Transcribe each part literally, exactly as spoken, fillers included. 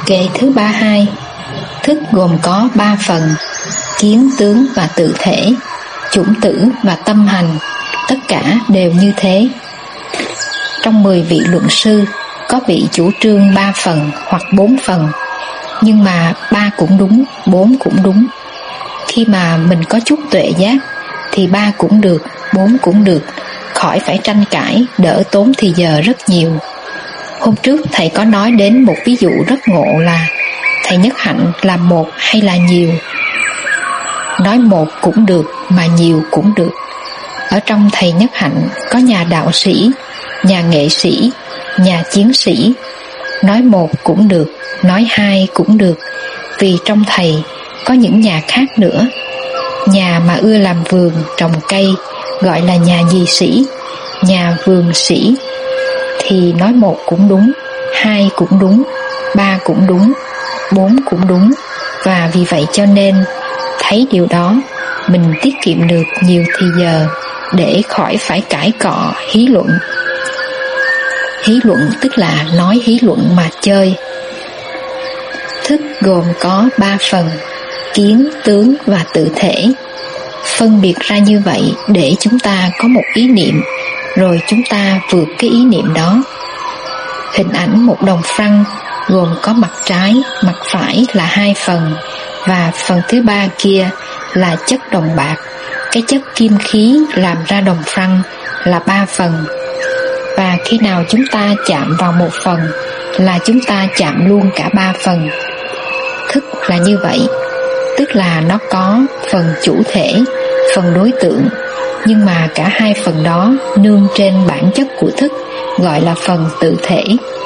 Kệ thứ ba mươi hai. Thức gồm có ba phần: kiến, tướng và tự thể, chủng tử và tâm hành, tất cả đều như thế. Trong mười vị luận sư, có vị chủ trương ba phần hoặc bốn phần, nhưng mà ba cũng đúng, bốn cũng đúng. Khi mà mình có chút tuệ giác thì ba cũng được, bốn cũng được, khỏi phải tranh cãi, đỡ tốn thì giờ rất nhiều. Hôm trước thầy có nói đến một ví dụ rất ngộ là thầy Nhất Hạnh là một hay là nhiều. Nói một cũng được mà nhiều cũng được. Ở trong thầy Nhất Hạnh có nhà đạo sĩ, nhà nghệ sĩ, nhà chiến sĩ. Nói một cũng được, nói hai cũng được, vì trong thầy có những nhà khác nữa. Nhà mà ưa làm vườn, trồng cây gọi là nhà dì sĩ, nhà vườn sĩ. Thì nói một cũng đúng, hai cũng đúng, ba cũng đúng, bốn cũng đúng. Và vì vậy cho nên thấy điều đó, mình tiết kiệm được nhiều thì giờ để khỏi phải cãi cọ, hí luận. Hí luận tức là nói hí luận mà chơi. Thức gồm có ba phần: kiến, tướng và tự thể. Phân biệt ra như vậy để chúng ta có một ý niệm, rồi chúng ta vượt cái ý niệm đó. Hình ảnh một đồng franc gồm có mặt trái, mặt phải là hai phần, và phần thứ ba kia là chất đồng bạc, cái chất kim khí làm ra đồng franc là ba phần. Và khi nào chúng ta chạm vào một phần là chúng ta chạm luôn cả ba phần. Thức là như vậy, tức là nó có phần chủ thể, phần đối tượng, nhưng mà cả hai phần đó nương trên bản chất của thức, gọi là phần tự thể.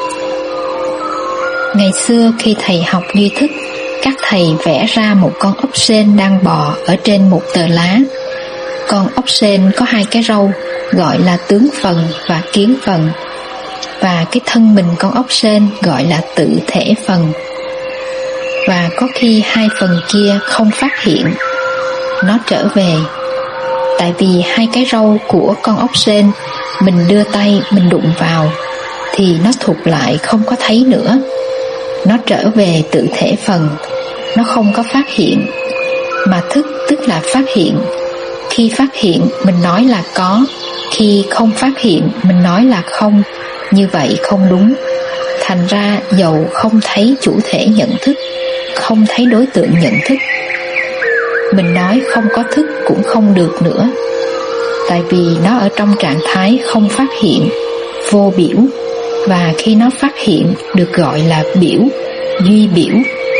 Ngày xưa khi thầy học duy thức, các thầy vẽ ra một con ốc sên đang bò ở trên một tờ lá. Con ốc sên có hai cái râu, gọi là tướng phần và kiến phần, và cái thân mình con ốc sên gọi là tự thể phần. Và có khi hai phần kia không phát hiện, nó trở về. Tại vì hai cái râu của con ốc sên, mình đưa tay mình đụng vào thì nó thụt lại không có thấy nữa. Nó trở về tự thể phần, nó không có phát hiện. Mà thức tức là phát hiện. Khi phát hiện mình nói là có, khi không phát hiện mình nói là không. Như vậy không đúng. Thành ra dầu không thấy chủ thể nhận thức, không thấy đối tượng nhận thức, mình nói không có thức cũng không được nữa. Tại vì nó ở trong trạng thái không phát hiện, vô biểu. Và khi nó phát hiện được gọi là biểu, duy biểu.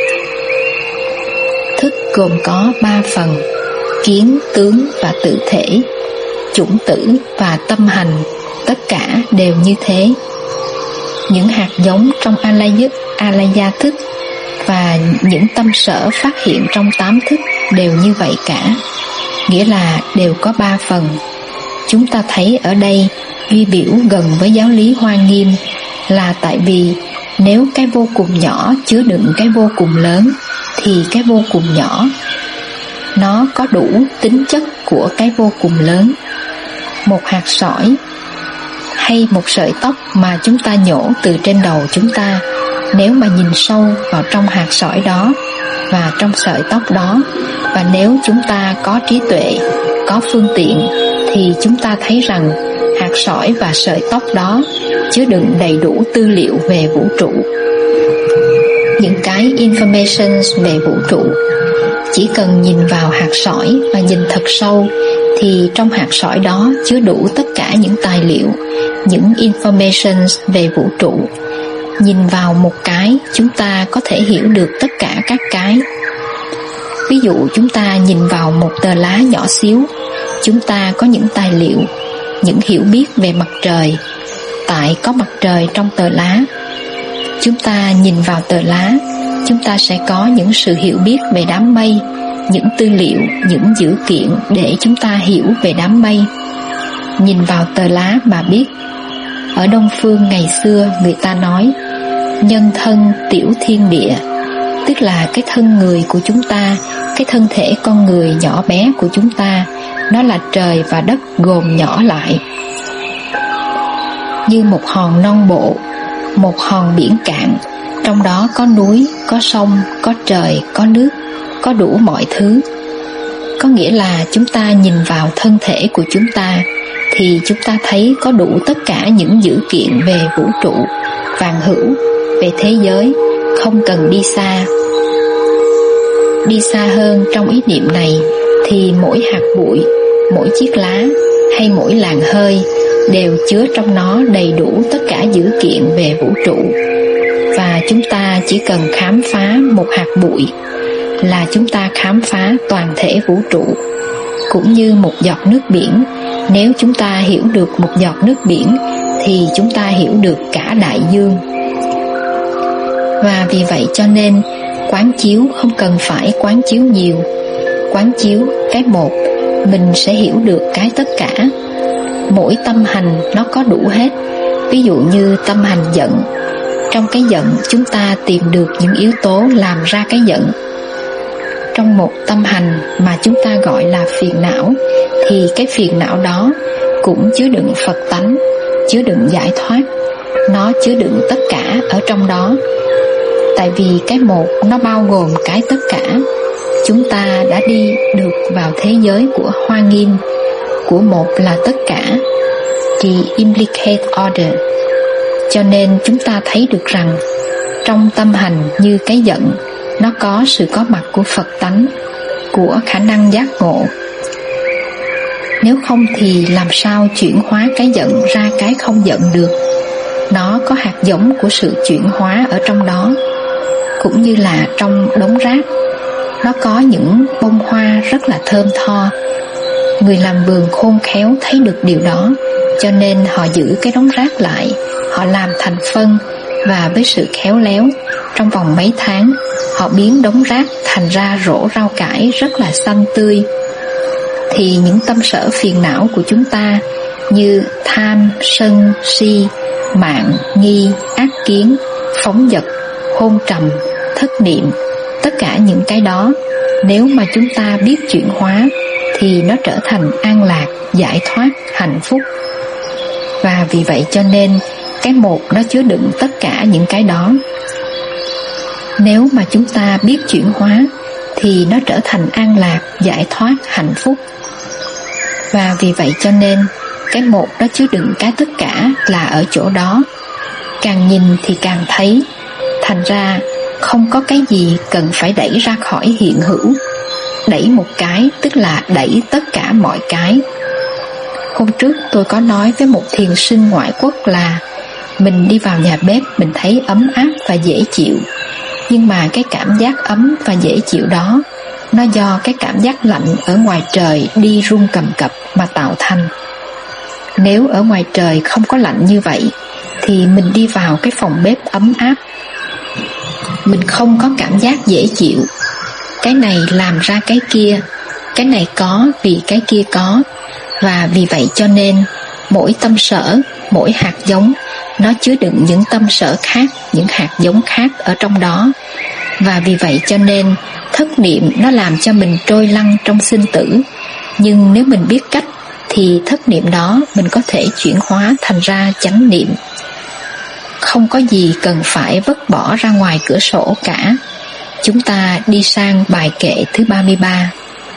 Thức gồm có ba phần: kiến, tướng và tự thể, chủng tử và tâm hành, tất cả đều như thế. Những hạt giống trong alaya, alaya thức và những tâm sở phát hiện trong tám thức đều như vậy cả, nghĩa là đều có ba phần. Chúng ta thấy ở đây duy biểu gần với giáo lý Hoa Nghiêm là tại vì nếu cái vô cùng nhỏ chứa đựng cái vô cùng lớn thì cái vô cùng nhỏ nó có đủ tính chất của cái vô cùng lớn. Một hạt sỏi hay một sợi tóc mà chúng ta nhổ từ trên đầu chúng ta, nếu mà nhìn sâu vào trong hạt sỏi đó và trong sợi tóc đó, và nếu chúng ta có trí tuệ, có phương tiện, thì chúng ta thấy rằng hạt sỏi và sợi tóc đó chứa đựng đầy đủ tư liệu về vũ trụ. Những cái information về vũ trụ, chỉ cần nhìn vào hạt sỏi và nhìn thật sâu thì trong hạt sỏi đó chứa đủ tất cả những tài liệu, những information về vũ trụ. Nhìn vào một cái, chúng ta có thể hiểu được tất cả các cái. Ví dụ chúng ta nhìn vào một tờ lá nhỏ xíu, chúng ta có những tài liệu, những hiểu biết về mặt trời, tại có mặt trời trong tờ lá. Chúng ta nhìn vào tờ lá, chúng ta sẽ có những sự hiểu biết về đám mây, những tư liệu, những dữ kiện để chúng ta hiểu về đám mây. Nhìn vào tờ lá mà biết. Ở Đông Phương ngày xưa người ta nói nhân thân tiểu thiên địa, tức là cái thân người của chúng ta, cái thân thể con người nhỏ bé của chúng ta, nó là trời và đất gồm nhỏ lại. Như một hòn non bộ, một hòn biển cạn, trong đó có núi, có sông, có trời, có nước, có đủ mọi thứ. Có nghĩa là chúng ta nhìn vào thân thể của chúng ta thì chúng ta thấy có đủ tất cả những dữ kiện về vũ trụ, vạn hữu, về thế giới, không cần đi xa. Đi xa hơn trong ý niệm này thì mỗi hạt bụi, mỗi chiếc lá hay mỗi làn hơi đều chứa trong nó đầy đủ tất cả dữ kiện về vũ trụ. Và chúng ta chỉ cần khám phá một hạt bụi là chúng ta khám phá toàn thể vũ trụ. Cũng như một giọt nước biển, nếu chúng ta hiểu được một giọt nước biển thì chúng ta hiểu được cả đại dương. Và vì vậy cho nên quán chiếu không cần phải quán chiếu nhiều. Quán chiếu cái một, mình sẽ hiểu được cái tất cả. Mỗi tâm hành nó có đủ hết. Ví dụ như tâm hành giận, trong cái giận chúng ta tìm được những yếu tố làm ra cái giận. Trong một tâm hành mà chúng ta gọi là phiền não thì cái phiền não đó cũng chứa đựng Phật tánh, chứa đựng giải thoát. Nó chứa đựng tất cả ở trong đó. Tại vì cái một nó bao gồm cái tất cả. Chúng ta đã đi được vào thế giới của Hoa Nghiêm, của một là tất cả, the implicate order. Cho nên chúng ta thấy được rằng trong tâm hành như cái giận, nó có sự có mặt của Phật tánh, của khả năng giác ngộ. Nếu không thì làm sao chuyển hóa cái giận ra cái không giận được. Nó có hạt giống của sự chuyển hóa ở trong đó. Cũng như là trong đống rác, nó có những bông hoa rất là thơm tho. Người làm vườn khôn khéo thấy được điều đó, cho nên họ giữ cái đống rác lại, họ làm thành phân. Và với sự khéo léo, trong vòng mấy tháng, họ biến đống rác thành ra rổ rau cải rất là xanh tươi. Thì những tâm sở phiền não của chúng ta như tham, sân, si, mạn, nghi, ác kiến, phóng dật, hôn trầm, thất niệm, tất cả những cái đó, nếu mà chúng ta biết chuyển hóa thì nó trở thành an lạc, giải thoát, hạnh phúc. Và vì vậy cho nên cái một nó chứa đựng tất cả những cái đó. Nếu mà chúng ta biết chuyển hóa thì nó trở thành an lạc, giải thoát, hạnh phúc. Và vì vậy cho nên cái một nó chứa đựng cái tất cả là ở chỗ đó. Càng nhìn thì càng thấy. Thành ra không có cái gì cần phải đẩy ra khỏi hiện hữu. Đẩy một cái tức là đẩy tất cả mọi cái. Hôm trước tôi có nói với một thiền sinh ngoại quốc là mình đi vào nhà bếp mình thấy ấm áp và dễ chịu. Nhưng mà cái cảm giác ấm và dễ chịu đó, nó do cái cảm giác lạnh ở ngoài trời đi rung cầm cập mà tạo thành. Nếu ở ngoài trời không có lạnh như vậy thì mình đi vào cái phòng bếp ấm áp, mình không có cảm giác dễ chịu. Cái này làm ra cái kia, cái này có vì cái kia có. Và vì vậy cho nên mỗi tâm sở, mỗi hạt giống nó chứa đựng những tâm sở khác, những hạt giống khác ở trong đó. Và vì vậy cho nên thất niệm nó làm cho mình trôi lăn trong sinh tử. Nhưng nếu mình biết cách thì thất niệm đó mình có thể chuyển hóa thành ra chánh niệm. Không có gì cần phải vứt bỏ ra ngoài cửa sổ cả. Chúng ta đi sang bài kệ thứ ba mươi ba.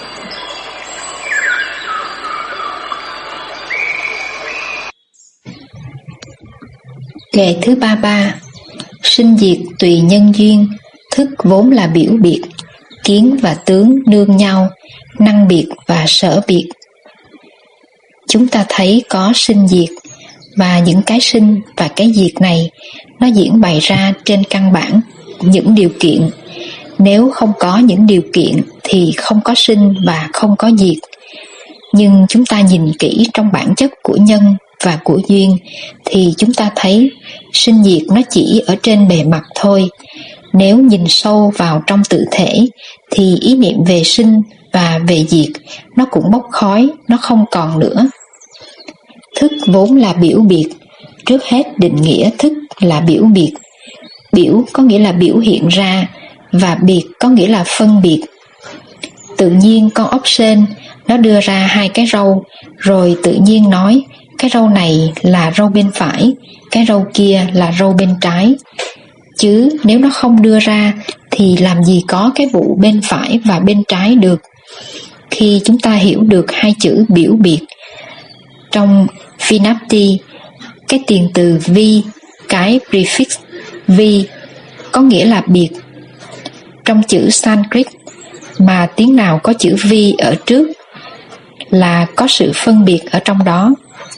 Kệ thứ ba mươi ba. Sinh diệt tùy nhân duyên, thức vốn là biểu biệt, kiến và tướng nương nhau, năng biệt và sở biệt. Chúng ta thấy có sinh diệt, và những cái sinh và cái diệt này nó diễn bày ra trên căn bản những điều kiện. Nếu không có những điều kiện thì không có sinh và không có diệt. Nhưng chúng ta nhìn kỹ trong bản chất của nhân và của duyên thì chúng ta thấy sinh diệt nó chỉ ở trên bề mặt thôi. Nếu nhìn sâu vào trong tự thể thì ý niệm về sinh và về diệt nó cũng bốc khói, nó không còn nữa. Thức vốn là biểu biệt. Trước hết định nghĩa thức là biểu biệt. Biểu có nghĩa là biểu hiện ra, và biệt có nghĩa là phân biệt. Tự nhiên con ốc sên nó đưa ra hai cái râu, rồi tự nhiên nói cái râu này là râu bên phải, cái râu kia là râu bên trái. Chứ nếu nó không đưa ra thì làm gì có cái vụ bên phải và bên trái được. Khi chúng ta hiểu được hai chữ biểu biệt, trong Vinapti, cái tiền từ vi, cái prefix vi có nghĩa là biệt. Trong chữ Sanskrit mà tiếng nào có chữ vi ở trước là có sự phân biệt ở trong đó.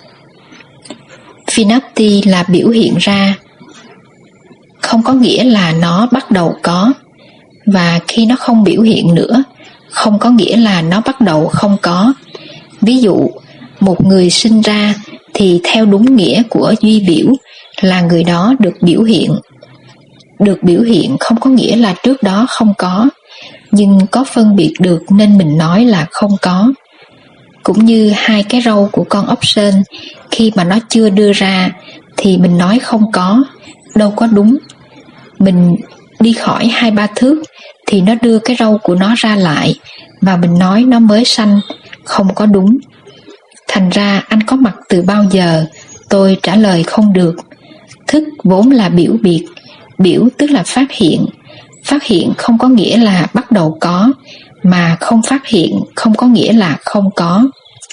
Vinapti là biểu hiện ra, không có nghĩa là nó bắt đầu có, và khi nó không biểu hiện nữa, không có nghĩa là nó bắt đầu không có. Ví dụ, một người sinh ra thì theo đúng nghĩa của duy biểu là người đó được biểu hiện. Được biểu hiện không có nghĩa là trước đó không có, nhưng có phân biệt được nên mình nói là không có. Cũng như hai cái râu của con ốc sên, khi mà nó chưa đưa ra thì mình nói không có, đâu có đúng. Mình đi khỏi hai ba thước thì nó đưa cái râu của nó ra lại, và mình nói nó mới sanh, không có đúng. Thành ra anh có mặt từ bao giờ? Tôi trả lời không được. Thức vốn là biểu biệt, biểu tức là phát hiện. Phát hiện không có nghĩa là bắt đầu có, mà không phát hiện không có nghĩa là không có.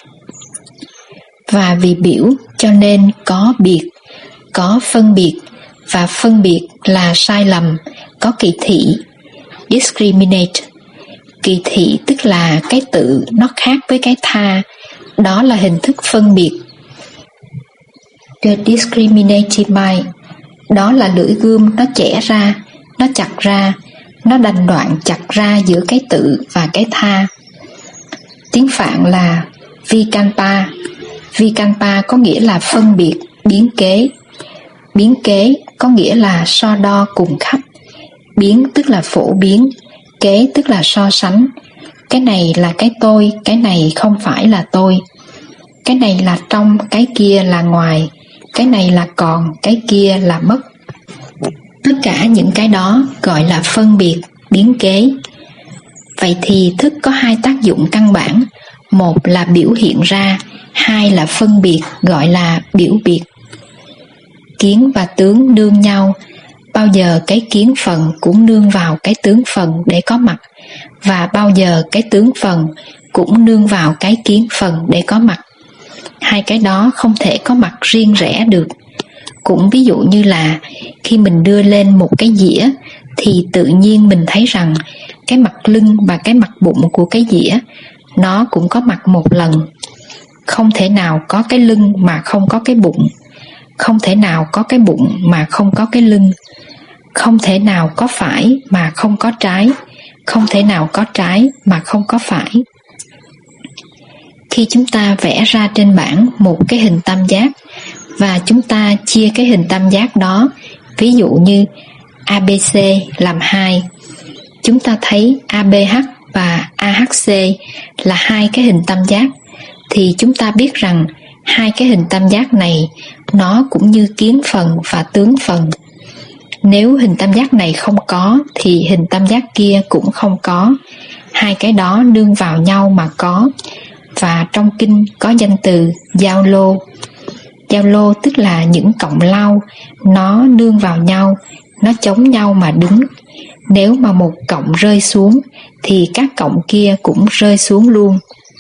Và vì biểu cho nên có biệt, có phân biệt, và phân biệt là sai lầm, có kỳ thị, discriminate. Kỳ thị tức là cái tự nó khác với cái tha, đó là hình thức phân biệt. The discriminating mind, đó là lưỡi gươm nó chẻ ra, nó chặt ra, nó đành đoạn chặt ra giữa cái tự và cái tha. Tiếng Phạn là Vikalpa. Vikalpa có nghĩa là phân biệt, biến kế. Biến kế có nghĩa là so đo cùng khắp. Biến tức là phổ biến, kế tức là so sánh. Cái này là cái tôi, cái này không phải là tôi. Cái này là trong, cái kia là ngoài. Cái này là còn, cái kia là mất. Tất cả những cái đó gọi là phân biệt, biến kế. Vậy thì thức có hai tác dụng căn bản. Một là biểu hiện ra, hai là phân biệt, gọi là biểu biệt. Kiến và tướng nương nhau, bao giờ cái kiến phần cũng nương vào cái tướng phần để có mặt, và bao giờ cái tướng phần cũng nương vào cái kiến phần để có mặt. Hai cái đó không thể có mặt riêng rẽ được. Cũng ví dụ như là khi mình đưa lên một cái dĩa thì tự nhiên mình thấy rằng cái mặt lưng và cái mặt bụng của cái dĩa nó cũng có mặt một lần. Không thể nào có cái lưng mà không có cái bụng. Không thể nào có cái bụng mà không có cái lưng. Không thể nào có phải mà không có trái. Không thể nào có trái mà không có phải. Khi chúng ta vẽ ra trên bảng một cái hình tam giác và chúng ta chia cái hình tam giác đó, ví dụ như a bê xê làm hai, chúng ta thấy a bê hát và a hát xê là hai cái hình tam giác, thì chúng ta biết rằng hai cái hình tam giác này nó cũng như kiến phần và tướng phần. Nếu hình tam giác này không có thì hình tam giác kia cũng không có. Hai cái đó nương vào nhau mà có. Và trong kinh có danh từ giao lô. Giao lô tức là những cọng lau, nó nương vào nhau, nó chống nhau mà đứng. Nếu mà một cọng rơi xuống thì các cọng kia cũng rơi xuống luôn.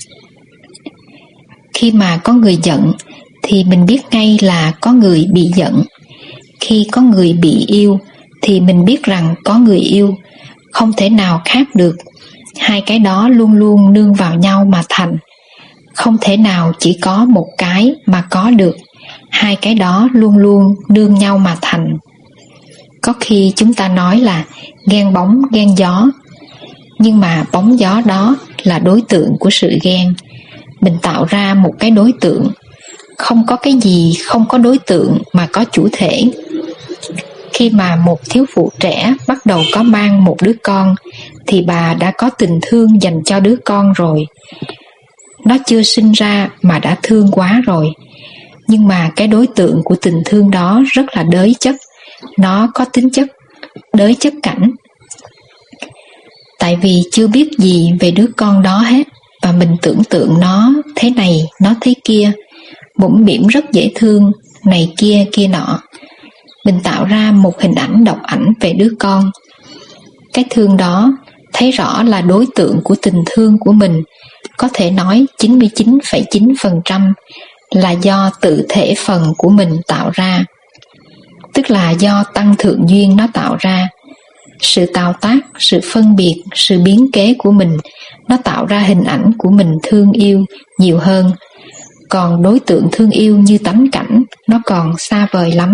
Khi mà có người giận thì mình biết ngay là có người bị giận. Khi có người bị yêu thì mình biết rằng có người yêu. Không thể nào khác được. Hai cái đó luôn luôn nương vào nhau mà thành. Không thể nào chỉ có một cái mà có được. Hai cái đó luôn luôn nương nhau mà thành. Có khi chúng ta nói là ghen bóng ghen gió, nhưng mà bóng gió đó là đối tượng của sự ghen. Mình tạo ra một cái đối tượng. Không có cái gì không có đối tượng mà có chủ thể. Khi mà một thiếu phụ trẻ bắt đầu có mang một đứa con thì bà đã có tình thương dành cho đứa con rồi. Nó chưa sinh ra mà đã thương quá rồi. Nhưng mà cái đối tượng của tình thương đó rất là đới chất. Nó có tính chất đới chất cảnh. Tại vì chưa biết gì về đứa con đó hết, và mình tưởng tượng nó thế này, nó thế kia. mũm mĩm rất dễ thương, này kia kia nọ. Mình tạo ra một hình ảnh độc ảnh về đứa con. Cái thương đó thấy rõ là đối tượng của tình thương của mình, có thể nói chín mươi chín phẩy chín phần trăm là do tự thể phần của mình tạo ra, tức là do tăng thượng duyên nó tạo ra. Sự tạo tác, sự phân biệt, sự biến kế của mình, nó tạo ra hình ảnh của mình thương yêu nhiều hơn. Còn đối tượng thương yêu như tánh cảnh, nó còn xa vời lắm.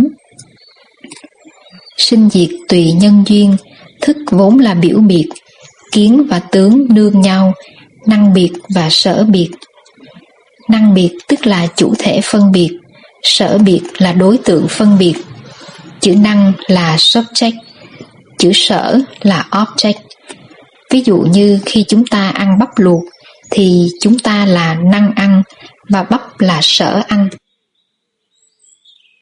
Sinh diệt tùy nhân duyên, thức vốn là biểu biệt, kiến và tướng nương nhau, năng biệt và sở biệt. Năng biệt tức là chủ thể phân biệt, sở biệt là đối tượng phân biệt. Chữ năng là subject, chữ sở là object. Ví dụ như khi chúng ta ăn bắp luộc thì chúng ta là năng ăn và bắp là sở ăn.